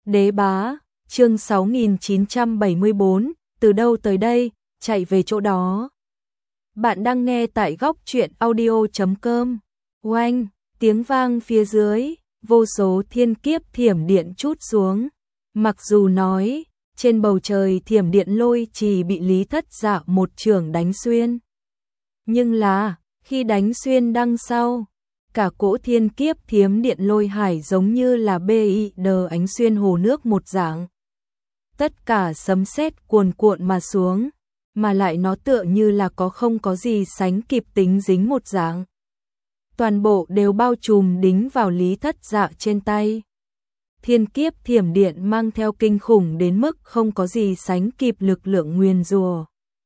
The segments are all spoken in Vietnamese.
Đế bá, chương 6974, từ đâu tới đây, chạy về chỗ đó. Bạn đang nghe tại góc truyện audio.com. Oanh, tiếng vang phía dưới, vô số thiên kiếp thiểm điện trút xuống. Mặc dù nói, trên bầu trời thiểm điện lôi chỉ bị Lý Thất Dạ một chưởng đánh xuyên. Nhưng là, khi đánh xuyên đằng sau, cả cỗ thiên kiếp thiểm điện lôi hải giống như là BID ánh xuyên hồ nước một dạng. Tất cả sấm sét cuồn cuộn mà xuống, mà lại nó tựa như là không có gì sánh kịp tính dính một dạng. Toàn bộ đều bao trùm đính vào Lý Thất Dạ trên tay. Thiên kiếp thiểm điện mang theo kinh khủng đến mức không có gì sánh kịp lực lượng nguyền rủa.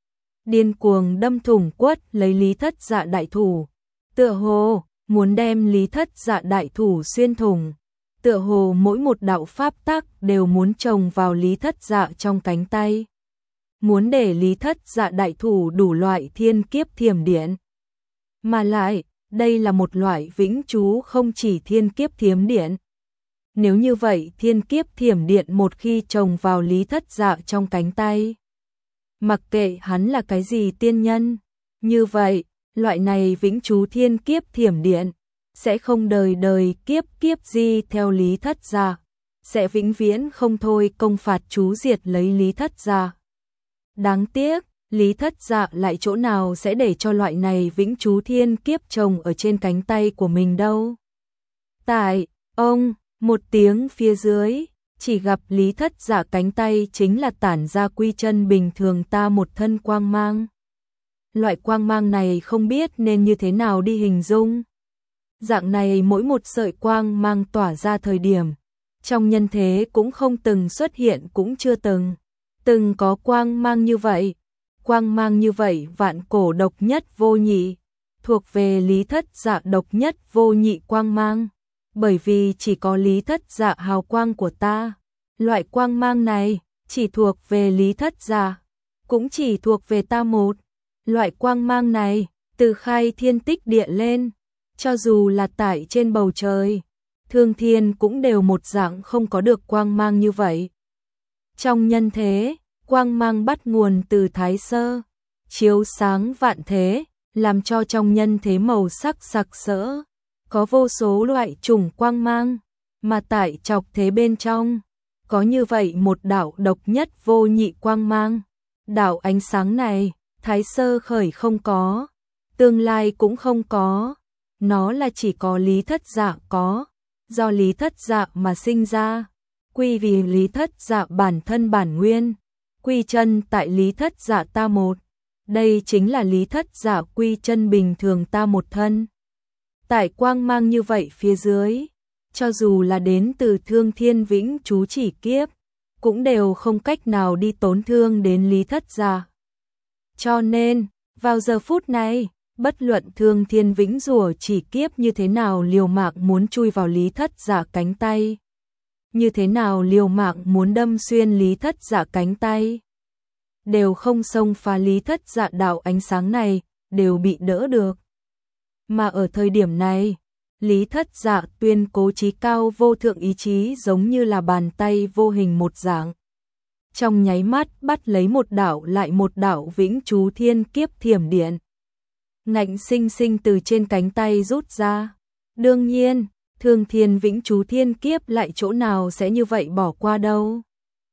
Điên cuồng đâm thủng quất lấy Lý Thất Dạ đại thủ, tựa hồ muốn đem Lý Thất Dạ đại thủ xuyên thủng, tựa hồ mỗi một đạo pháp tắc đều muốn trồng vào Lý Thất Dạ trong cánh tay, muốn để Lý Thất Dạ đại thủ đủ loại thiên kiếp thiểm điện. Mà lại, đây là một loại vĩnh trú không chỉ thiên kiếp thiểm điện. Nếu như vậy thiên kiếp thiểm điện một khi trồng vào Lý Thất Dạ trong cánh tay, mặc kệ hắn là cái gì tiên nhân, như vậy, loại này vĩnh trú thiên kiếp thiểm điện sẽ không đời đời kiếp kiếp gì theo Lý Thất Dạ, sẽ vĩnh viễn không thôi công phạt chú diệt lấy Lý Thất Dạ. Đáng tiếc, Lý Thất Dạ lại chỗ nào sẽ để cho loại này vĩnh trú thiên kiếp trồng ở trên cánh tay của mình đâu. Tại, ông, một tiếng phía dưới, chỉ gặp Lý Thất Dạ cánh tay chính là tản ra quy chân bình thường ta một thân quang mang. Loại quang mang này không biết nên như thế nào đi hình dung. Dạng này mỗi một sợi quang mang tỏa ra thời điểm, trong nhân thế cũng không từng xuất hiện, cũng chưa từng có quang mang như vậy. Quang mang như vậy vạn cổ độc nhất vô nhị, thuộc về Lý Thất Dạ độc nhất vô nhị quang mang. Bởi vì chỉ có Lý Thất Dạ hào quang của ta, loại quang mang này chỉ thuộc về Lý Thất Dạ, cũng chỉ thuộc về ta một. Loại quang mang này từ khai thiên tích địa lên, cho dù là tại trên bầu trời, thương thiên cũng đều một dạng không có được quang mang như vậy. Trong nhân thế, quang mang bắt nguồn từ Thái Sơ, chiếu sáng vạn thế, làm cho trong nhân thế màu sắc sặc sỡ. Có vô số loại chủng quang mang, mà tại trọc thế bên trong, có như vậy một đạo độc nhất vô nhị quang mang. Đạo ánh sáng này, Thái Sơ khởi không có, tương lai cũng không có, nó là chỉ có Lý Thất Dạ có, do Lý Thất Dạ mà sinh ra, quy vì Lý Thất Dạ bản thân bản nguyên, quy chân tại Lý Thất Dạ ta một, đây chính là Lý Thất Dạ quy chân bình thường ta một thân. Tại quang mang như vậy phía dưới, cho dù là đến từ thương thiên vĩnh trú chỉ kiếp, cũng đều không cách nào đi tổn thương đến Lý Thất Dạ. Cho nên, vào giờ phút này, bất luận thương thiên vĩnh rủa chỉ kiếp như thế nào liều mạng muốn chui vào Lý Thất Dạ cánh tay, như thế nào liều mạng muốn đâm xuyên Lý Thất Dạ cánh tay, đều không xông phá Lý Thất Dạ đạo ánh sáng này, đều bị đỡ được. Mà ở thời điểm này, Lý Thất Dạ tuyên cố chí cao vô thượng ý chí giống như là bàn tay vô hình một dạng. Trong nháy mắt bắt lấy một đạo lại một đạo vĩnh trú thiên kiếp thiểm điện. Ngạnh sinh sinh từ trên cánh tay rút ra. Đương nhiên, thương thiên vĩnh trú thiên kiếp lại chỗ nào sẽ như vậy bỏ qua đâu.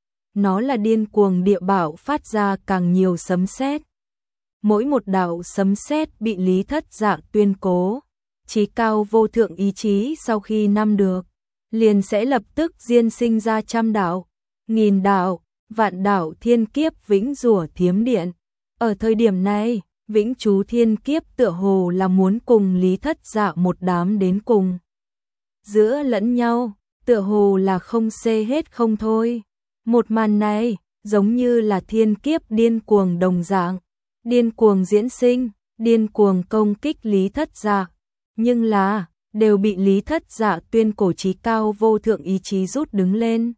Nó là điên cuồng địa bảo phát ra càng nhiều sấm sét. Mỗi một đạo sấm sét bị Lý Thất Dạ tuyên cố chí cao vô thượng ý chí sau khi năm được, liền sẽ lập tức diên sinh ra trăm đạo, nghìn đạo, vạn đạo thiên kiếp vĩnh rủa thiểm điện. Ở thời điểm này, vĩnh trú thiên kiếp tựa hồ là muốn cùng Lý Thất Dạ một đám đến cùng. Giữa lẫn nhau, tựa hồ là không xê hết không thôi. Một màn này, giống như là thiên kiếp điên cuồng đồng dạng. Điên cuồng diễn sinh, điên cuồng công kích Lý Thất Dạ, nhưng là đều bị Lý Thất Dạ tuyên cổ chí cao vô thượng ý chí rút đứng lên.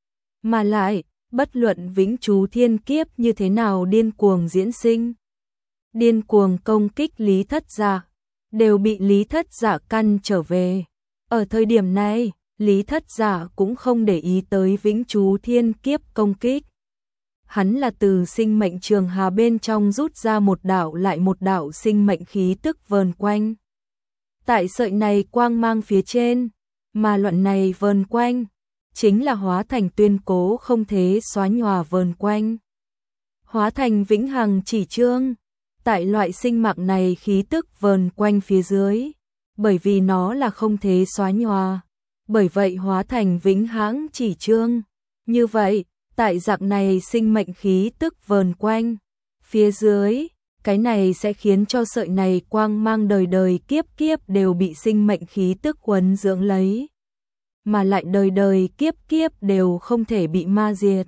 Mà lại, bất luận vĩnh trú thiên kiếp như thế nào điên cuồng diễn sinh, điên cuồng công kích Lý Thất Dạ, đều bị Lý Thất Dạ căn trở về. Ở thời điểm này, Lý Thất Dạ cũng không để ý tới Vĩnh Chú Thiên Kiếp công kích. Hắn là từ sinh mệnh trường hà bên trong rút ra một đạo lại một đạo sinh mệnh khí tức vờn quanh. Tại sợi này quang mang phía trên, mà luận này vờn quanh, chính là hóa thành tuyên cố không thể xóa nhòa vờn quanh. Hóa thành vĩnh hằng chỉ chương, tại loại sinh mạng này khí tức vờn quanh phía dưới, bởi vì nó là không thể xóa nhòa, bởi vậy hóa thành vĩnh hằng chỉ chương. Như vậy, tại dạng này sinh mệnh khí tức vờn quanh, phía dưới, cái này sẽ khiến cho sợi này quang mang đời đời kiếp kiếp đều bị sinh mệnh khí tức quấn dưỡng lấy, mà lại đời đời kiếp kiếp đều không thể bị ma diệt.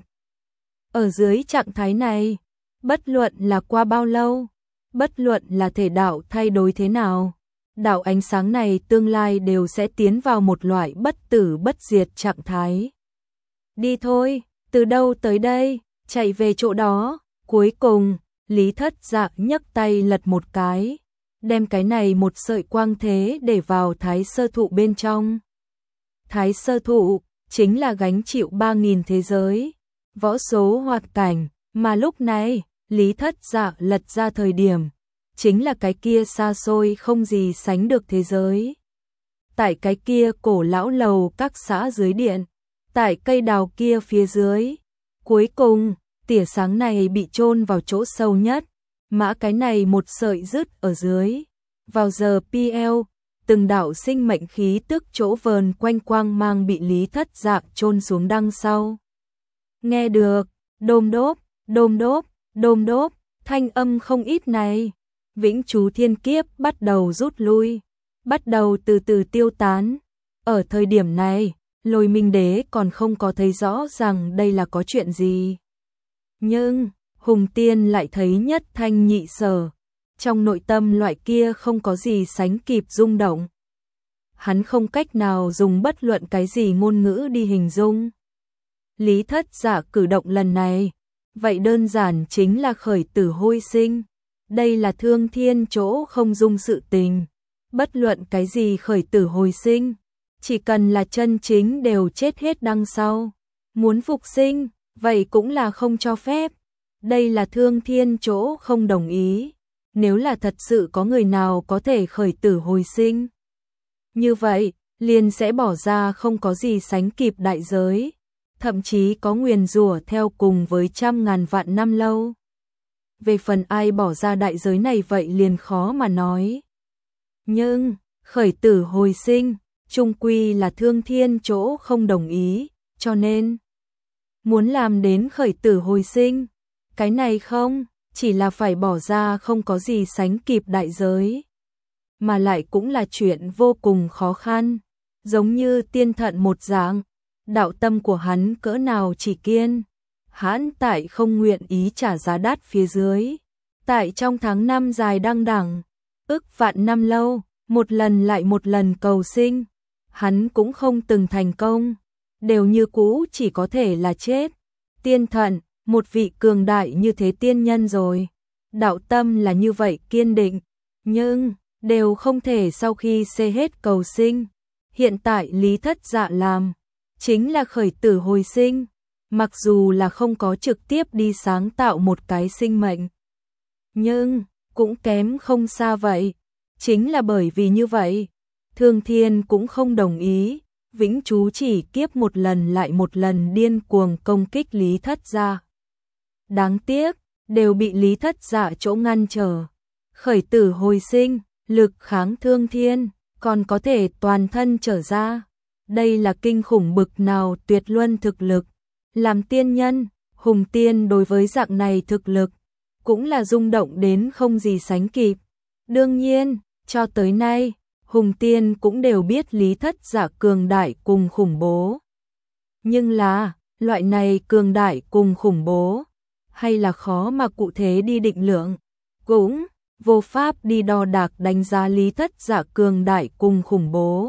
Ở dưới trạng thái này, bất luận là qua bao lâu, bất luận là thể đạo thay đổi thế nào, đạo ánh sáng này tương lai đều sẽ tiến vào một loại bất tử bất diệt trạng thái. Đi thôi, từ đâu tới đây, chạy về chỗ đó. Cuối cùng, Lý Thất Dạ nhấc tay lật một cái, đem cái này một sợi quang thế để vào thái sơ thụ bên trong. Thái sơ thụ chính là gánh chịu 3.000 thế giới, võ số hoạt cảnh, mà lúc này, Lý Thất Dạ lật ra thời điểm, chính là cái kia xa xôi không gì sánh được thế giới. Tại cái kia cổ lão lầu các xã dưới điện, tại cây đào kia phía dưới, cuối cùng, tỉa sáng này bị chôn vào chỗ sâu nhất, mã cái này một sợi dứt ở dưới. Vào giờ PL, từng đạo sinh mệnh khí tức chỗ vờn quanh quang mang bị Lý Thất Dạ chôn xuống đằng sau. Nghe được, đôm đốp, đôm đốp, đôm đốp, thanh âm không ít này. Vĩnh Chú Thiên Kiếp bắt đầu rút lui, bắt đầu từ từ tiêu tán. Ở thời điểm này, Lôi Minh Đế còn không có thấy rõ rằng đây là có chuyện gì. Nhưng, Hùng Tiên lại thấy nhất thanh nhị sở. Trong nội tâm loại kia không có gì sánh kịp rung động. Hắn không cách nào dùng bất luận cái gì ngôn ngữ đi hình dung. Lý Thất Dạ cử động lần này, vậy đơn giản chính là khởi tử hồi sinh. Đây là thương thiên chỗ không dung sự tình. Bất luận cái gì khởi tử hồi sinh, chỉ cần là chân chính đều chết hết đằng sau. Muốn phục sinh, vậy cũng là không cho phép. Đây là thương thiên chỗ không đồng ý. Nếu là thật sự có người nào có thể khởi tử hồi sinh, như vậy, liền sẽ bỏ ra không có gì sánh kịp đại giới, thậm chí có nguyền rủa theo cùng với 100.000 vạn năm lâu. Về phần ai bỏ ra đại giới này vậy liền khó mà nói. Nhưng, khởi tử hồi sinh, chung quy là thương thiên chỗ không đồng ý, cho nên, muốn làm đến khởi tử hồi sinh, cái này không, chỉ là phải bỏ ra không có gì sánh kịp đại giới, mà lại cũng là chuyện vô cùng khó khăn, giống như tiên thận một dạng, đạo tâm của hắn cỡ nào chỉ kiên, hắn tại không nguyện ý trả giá đắt phía dưới, tại trong tháng năm dài đăng đẳng, ức vạn năm lâu, một lần lại một lần cầu sinh, hắn cũng không từng thành công, đều như cũ chỉ có thể là chết. Tiên thận, một vị cường đại như thế tiên nhân rồi, đạo tâm là như vậy kiên định, nhưng đều không thể sau khi xê hết cầu sinh. Hiện tại Lý Thất Dạ làm, chính là khởi tử hồi sinh, mặc dù là không có trực tiếp đi sáng tạo một cái sinh mệnh, nhưng cũng kém không xa vậy. Chính là bởi vì như vậy, Thương Thiên cũng không đồng ý, Vĩnh Chú chỉ kiếp một lần lại một lần điên cuồng công kích Lý Thất Dạ. Đáng tiếc, đều bị Lý Thất Dạ chỗ ngăn trở. Khởi tử hồi sinh, lực kháng Thương Thiên, còn có thể toàn thân trở ra. Đây là kinh khủng bực nào tuyệt luân thực lực. Làm tiên nhân, Hùng Tiên đối với dạng này thực lực, cũng là rung động đến không gì sánh kịp. Đương nhiên, cho tới nay, Hùng Tiên cũng đều biết Lý Thất Dạ cường đại cùng khủng bố. Nhưng là, loại này cường đại cùng khủng bố, hay là khó mà cụ thể đi định lượng, cũng vô pháp đi đo đạc đánh giá Lý Thất Dạ cường đại cùng khủng bố.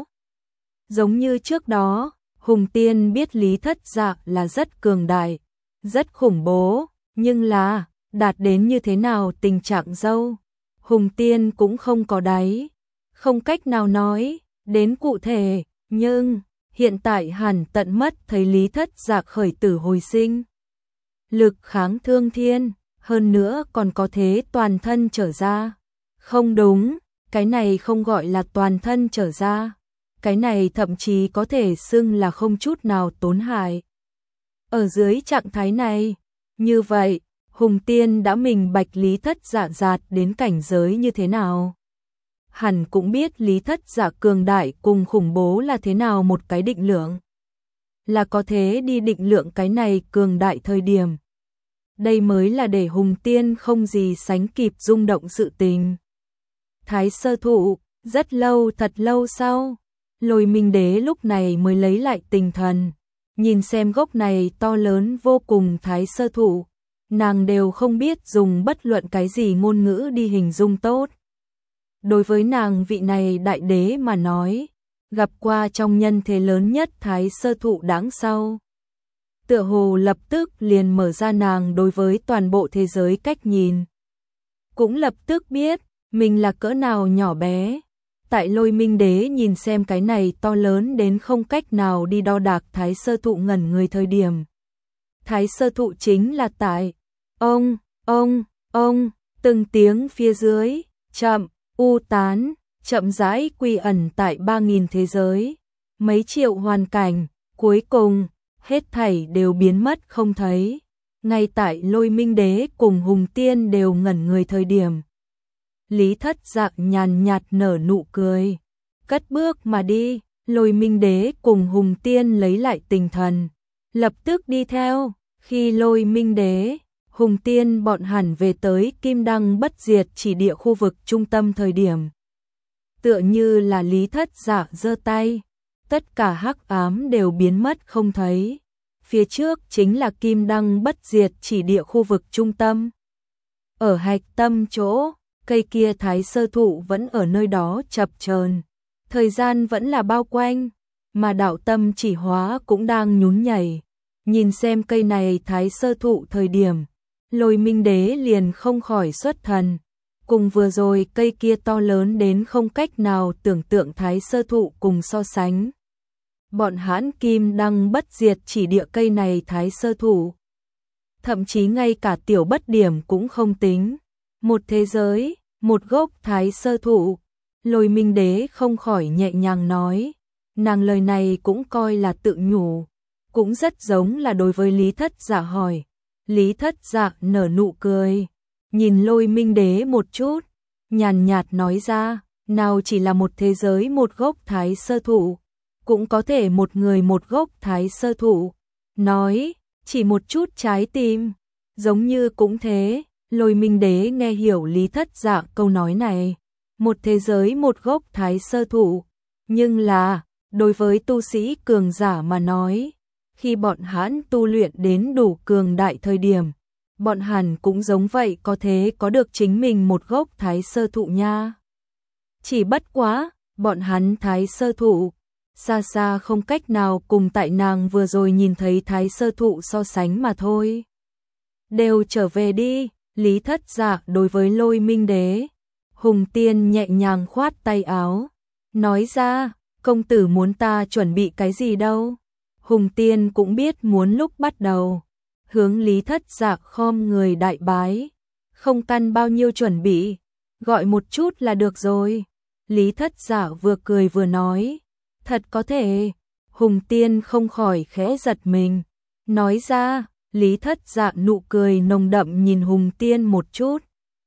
Giống như trước đó, Hùng Tiên biết Lý Thất Dạ là rất cường đại, rất khủng bố, nhưng là, đạt đến như thế nào tình trạng dâu, Hùng Tiên cũng không có đáy, không cách nào nói đến cụ thể, nhưng hiện tại hẳn tận mất thấy Lý Thất Dạ khởi tử hồi sinh. Lực kháng thương thiên, hơn nữa còn có thế toàn thân trở ra. Không đúng, cái này không gọi là toàn thân trở ra. Cái này thậm chí có thể xưng là không chút nào tổn hại. Ở dưới trạng thái này, như vậy, Hùng Tiên đã minh bạch Lý Thất Dạ đạt đến cảnh giới như thế nào. Hẳn cũng biết Lý Thất Dạ cường đại cùng khủng bố là thế nào một cái định lượng. Là có thế đi định lượng cái này cường đại thời điểm. Đây mới là để Hùng Tiên không gì sánh kịp rung động sự tình. Thái Sơ Thụ, rất lâu thật lâu sau, Lôi Minh Đế lúc này mới lấy lại tinh thần. Nhìn xem gốc này to lớn vô cùng Thái Sơ Thụ, nàng đều không biết dùng bất luận cái gì ngôn ngữ đi hình dung tốt. Đối với nàng vị này đại đế mà nói, gặp qua trong nhân thế lớn nhất Thái Sơ Thụ đáng sau. Tựa hồ lập tức liền mở ra nàng đối với toàn bộ thế giới cách nhìn. Cũng lập tức biết, mình là cỡ nào nhỏ bé. Tại Lôi Minh Đế nhìn xem cái này to lớn đến không cách nào đi đo đạc Thái Sơ Thụ ngẩn người thời điểm. Thái Sơ Thụ chính là tại, ông, từng tiếng phía dưới, chậm, u tán, chậm rãi quy ẩn tại 3.000 thế giới. Mấy triệu hoàn cảnh, cuối cùng, hết thảy đều biến mất không thấy. Ngay tại Lôi Minh Đế cùng Hùng Tiên đều ngẩn người thời điểm. Lý Thất Dạ nhàn nhạt nở nụ cười, cất bước mà đi. Lôi Minh Đế cùng Hùng Tiên lấy lại tinh thần, lập tức đi theo. Khi Lôi Minh Đế, Hùng Tiên bọn hẳn về tới Kim Đăng Bất Diệt chỉ địa khu vực trung tâm thời điểm. Tựa như là Lý Thất Dạ giơ tay, tất cả hắc ám đều biến mất không thấy. Phía trước chính là Kim Đăng Bất Diệt chỉ địa khu vực trung tâm. Ở hạch tâm chỗ, cây kia Thái Sơ Thụ vẫn ở nơi đó chập chờn, thời gian vẫn là bao quanh, mà đạo tâm chỉ hóa cũng đang nhún nhảy. Nhìn xem cây này Thái Sơ Thụ thời điểm, Lôi Minh Đế liền không khỏi xuất thần. Cùng vừa rồi cây kia to lớn đến không cách nào tưởng tượng Thái Sơ Thụ cùng so sánh. Bọn hãn Kim Đăng Bất Diệt chỉ địa cây này Thái Sơ Thụ, thậm chí ngay cả tiểu bất điểm cũng không tính. Một thế giới, một gốc Thái Sơ Thụ. Lôi Minh Đế không khỏi nhẹ nhàng nói. Nàng lời này cũng coi là tự nhủ, cũng rất giống là đối với Lý Thất Dạ hỏi. Lý Thất Dạ nở nụ cười, nhìn Lôi Minh Đế một chút, nhàn nhạt nói ra, nào chỉ là một thế giới một gốc Thái Sơ Thụ, cũng có thể một người một gốc Thái Sơ Thụ. Nói, chỉ một chút trái tim, giống như cũng thế. Lôi Minh Đế nghe hiểu Lý Thất Dạ câu nói này, một thế giới một gốc Thái Sơ Thụ, nhưng là, đối với tu sĩ cường giả mà nói, khi bọn hắn tu luyện đến đủ cường đại thời điểm, bọn hắn cũng giống vậy có thế có được chính mình một gốc Thái Sơ Thụ nha. Chỉ bất quá, bọn hắn Thái Sơ Thụ, xa xa không cách nào cùng tại nàng vừa rồi nhìn thấy Thái Sơ Thụ so sánh mà thôi. Đều trở về đi. Lý Thất Dạ đối với Lôi Minh Đế, Hùng Tiên nhẹ nhàng khoát tay áo, nói ra, công tử muốn ta chuẩn bị cái gì đâu. Hùng Tiên cũng biết muốn lúc bắt đầu, hướng Lý Thất Dạ khom người đại bái, không cần bao nhiêu chuẩn bị, gọi một chút là được rồi. Lý Thất Dạ vừa cười vừa nói, thật có thể. Hùng Tiên không khỏi khẽ giật mình, nói ra. Lý Thất Dạ nụ cười nồng đậm nhìn Hùng Tiên một chút.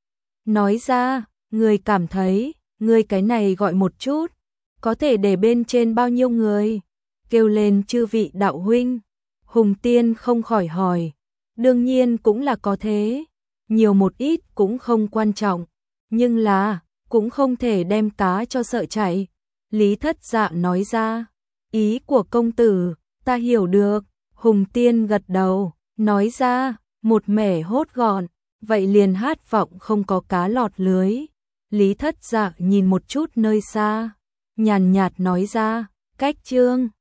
Nói ra, người cảm thấy, người cái này gọi một chút, có thể để bên trên bao nhiêu người? Kêu lên chư vị đạo huynh. Hùng Tiên không khỏi hỏi, đương nhiên cũng là có thế, nhiều một ít cũng không quan trọng, nhưng là, cũng không thể đem cá cho sợ chạy. Lý Thất Dạ nói ra, ý của công tử, ta hiểu được. Hùng Tiên gật đầu. Nói ra, một mẻ hốt gọn, vậy liền hát vọng không có cá lọt lưới. Lý Thất Dạ nhìn một chút nơi xa, nhàn nhạt nói ra, cách chương